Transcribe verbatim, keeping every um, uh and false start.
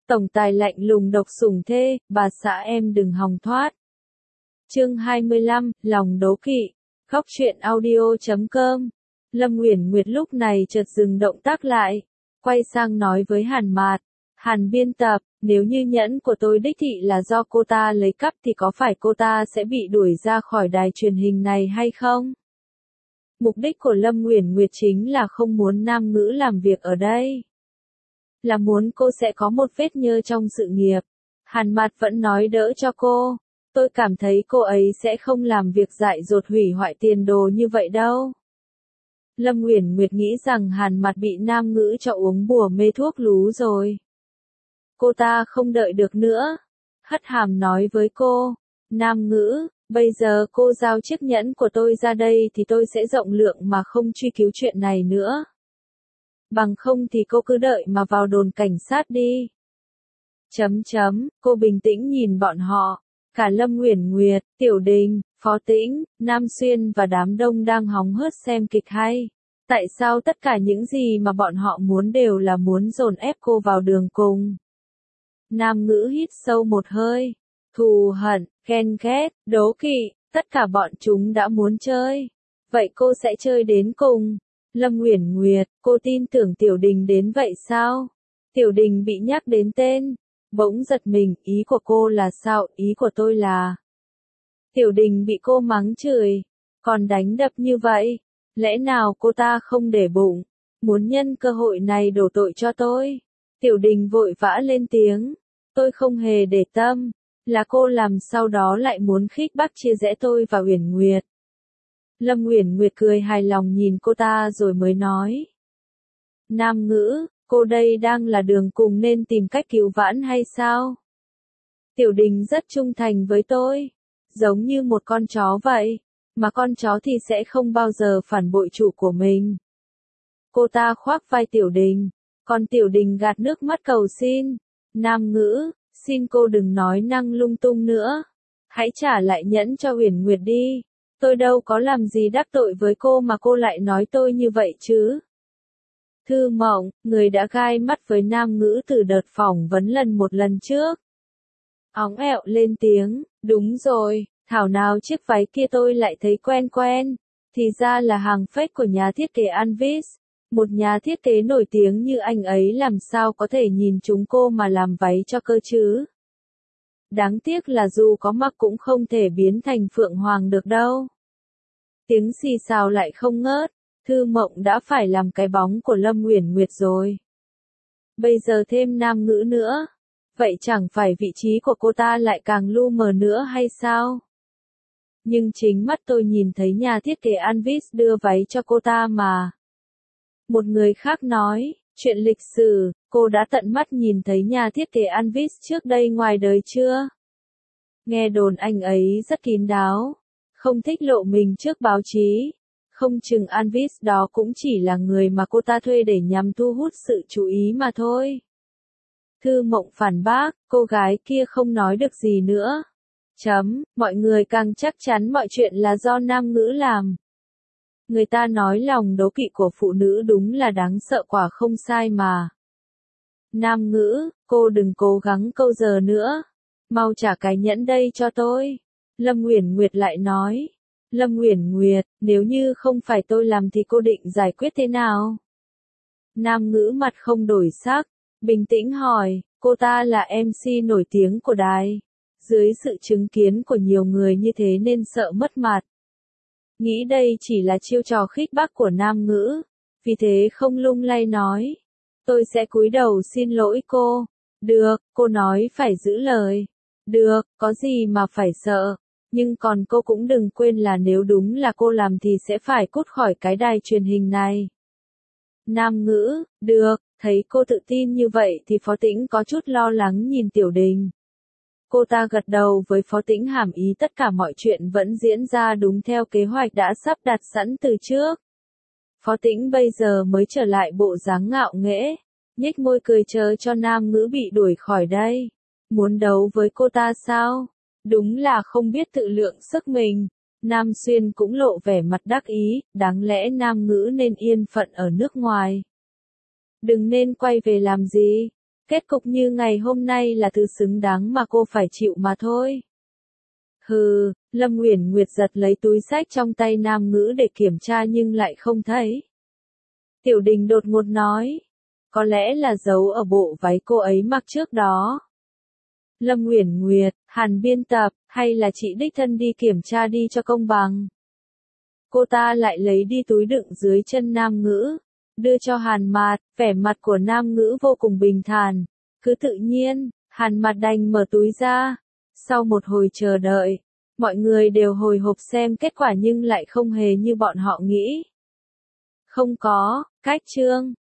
Tổng tài lạnh lùng độc sủng thê, bà xã em đừng hòng thoát. Chương hai mươi lăm, lòng đố kỵ. Khóc chuyện audio chấm com. Lâm Uyển Nguyệt lúc này chợt dừng động tác lại, quay sang nói với Hàn Mạt, Hàn biên tập, nếu như nhẫn của tôi đích thị là do cô ta lấy cắp thì có phải cô ta sẽ bị đuổi ra khỏi đài truyền hình này hay không? Mục đích của Lâm Uyển Nguyệt chính là không muốn Nam Ngữ làm việc ở đây. Là muốn cô sẽ có một vết nhơ trong sự nghiệp. Hàn Mạt vẫn nói đỡ cho cô. Tôi cảm thấy cô ấy sẽ không làm việc dại dột hủy hoại tiền đồ như vậy đâu. Lâm Uyển Nguyệt nghĩ rằng Hàn Mạt bị Nam Ngữ cho uống bùa mê thuốc lú rồi. Cô ta không đợi được nữa. Hất hàm nói với cô, Nam Ngữ, bây giờ cô giao chiếc nhẫn của tôi ra đây thì tôi sẽ rộng lượng mà không truy cứu chuyện này nữa. Bằng không thì cô cứ đợi mà vào đồn cảnh sát đi. Chấm chấm, cô bình tĩnh nhìn bọn họ. Cả Lâm Uyển Nguyệt, Tiểu Đình, Phó Tĩnh, Nam Xuyên và đám đông đang hóng hớt xem kịch hay. Tại sao tất cả những gì mà bọn họ muốn đều là muốn dồn ép cô vào đường cùng? Nam Ngữ hít sâu một hơi. Thù hận, ghen ghét, đố kỵ, tất cả bọn chúng đã muốn chơi. Vậy cô sẽ chơi đến cùng. Lâm Uyển Nguyệt, cô tin tưởng Tiểu Đình đến vậy sao? Tiểu Đình bị nhắc đến tên. Bỗng giật mình, ý của cô là sao? Ý của tôi là... Tiểu Đình bị cô mắng chửi, còn đánh đập như vậy. Lẽ nào cô ta không để bụng, muốn nhân cơ hội này đổ tội cho tôi? Tiểu Đình vội vã lên tiếng, tôi không hề để tâm, là cô làm sau đó lại muốn khích bác chia rẽ tôi và Uyển Nguyệt. Lâm Uyển Nguyệt cười hài lòng nhìn cô ta rồi mới nói. Nam Ngữ, cô đây đang là đường cùng nên tìm cách cứu vãn hay sao? Tiểu Đình rất trung thành với tôi, giống như một con chó vậy, mà con chó thì sẽ không bao giờ phản bội chủ của mình. Cô ta khoác vai Tiểu Đình, còn Tiểu Đình gạt nước mắt cầu xin. Nam Ngữ, xin cô đừng nói năng lung tung nữa. Hãy trả lại nhẫn cho Uyển Nguyệt đi. Tôi đâu có làm gì đắc tội với cô mà cô lại nói tôi như vậy chứ. Thư Mộng, người đã gai mắt với Nam Ngữ từ đợt phỏng vấn lần một lần trước. Óng ẹo lên tiếng, đúng rồi, thảo nào chiếc váy kia tôi lại thấy quen quen. Thì ra là hàng fake của nhà thiết kế Anvis. Một nhà thiết kế nổi tiếng như anh ấy làm sao có thể nhìn chúng cô mà làm váy cho cơ chứ. Đáng tiếc là dù có mặc cũng không thể biến thành Phượng Hoàng được đâu. Tiếng xì xào lại không ngớt. Thư Mộng đã phải làm cái bóng của Lâm Uyển Nguyệt rồi. Bây giờ thêm Nam Ngữ nữa. Vậy chẳng phải vị trí của cô ta lại càng lu mờ nữa hay sao? Nhưng chính mắt tôi nhìn thấy nhà thiết kế Anvis đưa váy cho cô ta mà. Một người khác nói, chuyện lịch sử, cô đã tận mắt nhìn thấy nhà thiết kế Anvis trước đây ngoài đời chưa? Nghe đồn anh ấy rất kín đáo, không thích lộ mình trước báo chí. Không chừng Anvis đó cũng chỉ là người mà cô ta thuê để nhằm thu hút sự chú ý mà thôi. Thư Mộng phản bác, cô gái kia không nói được gì nữa. Chấm, mọi người càng chắc chắn mọi chuyện là do Nam Ngữ làm. Người ta nói lòng đố kỵ của phụ nữ đúng là đáng sợ quả không sai mà. Nam Ngữ, cô đừng cố gắng câu giờ nữa. Mau trả cái nhẫn đây cho tôi. Lâm Uyển Nguyệt lại nói. Lâm Uyển Nguyệt, nếu như không phải tôi làm thì cô định giải quyết thế nào? Nam Ngữ mặt không đổi sắc, bình tĩnh hỏi, cô ta là em xê nổi tiếng của đài. Dưới sự chứng kiến của nhiều người như thế nên sợ mất mặt. Nghĩ đây chỉ là chiêu trò khích bác của Nam Ngữ, vì thế không lung lay nói. Tôi sẽ cúi đầu xin lỗi cô. Được, cô nói phải giữ lời. Được, có gì mà phải sợ. Nhưng còn cô cũng đừng quên là nếu đúng là cô làm thì sẽ phải cút khỏi cái đài truyền hình này. Nam Ngữ, được, thấy cô tự tin như vậy thì Phó Tĩnh có chút lo lắng nhìn Tiểu Đình. Cô ta gật đầu với Phó Tĩnh hàm ý tất cả mọi chuyện vẫn diễn ra đúng theo kế hoạch đã sắp đặt sẵn từ trước. Phó Tĩnh bây giờ mới trở lại bộ dáng ngạo nghễ, nhếch môi cười chờ cho Nam Ngữ bị đuổi khỏi đây. Muốn đấu với cô ta sao? Đúng là không biết tự lượng sức mình. Nam Xuyên cũng lộ vẻ mặt đắc ý, đáng lẽ Nam Ngữ nên yên phận ở nước ngoài. Đừng nên quay về làm gì? Kết cục như ngày hôm nay là thứ xứng đáng mà cô phải chịu mà thôi. Hừ, Lâm Uyển Nguyệt giật lấy túi xách trong tay Nam Ngữ để kiểm tra nhưng lại không thấy. Tiểu Đình đột ngột nói. Có lẽ là giấu ở bộ váy cô ấy mặc trước đó. Lâm Uyển Nguyệt, Hàn biên tập, hay là chị đích thân đi kiểm tra đi cho công bằng. Cô ta lại lấy đi túi đựng dưới chân Nam Ngữ, đưa cho Hàn Mạt, vẻ mặt của Nam Ngữ vô cùng bình thản, cứ tự nhiên, Hàn Mạt đành mở túi ra. Sau một hồi chờ đợi, mọi người đều hồi hộp xem kết quả nhưng lại không hề như bọn họ nghĩ. Không có, cách chương.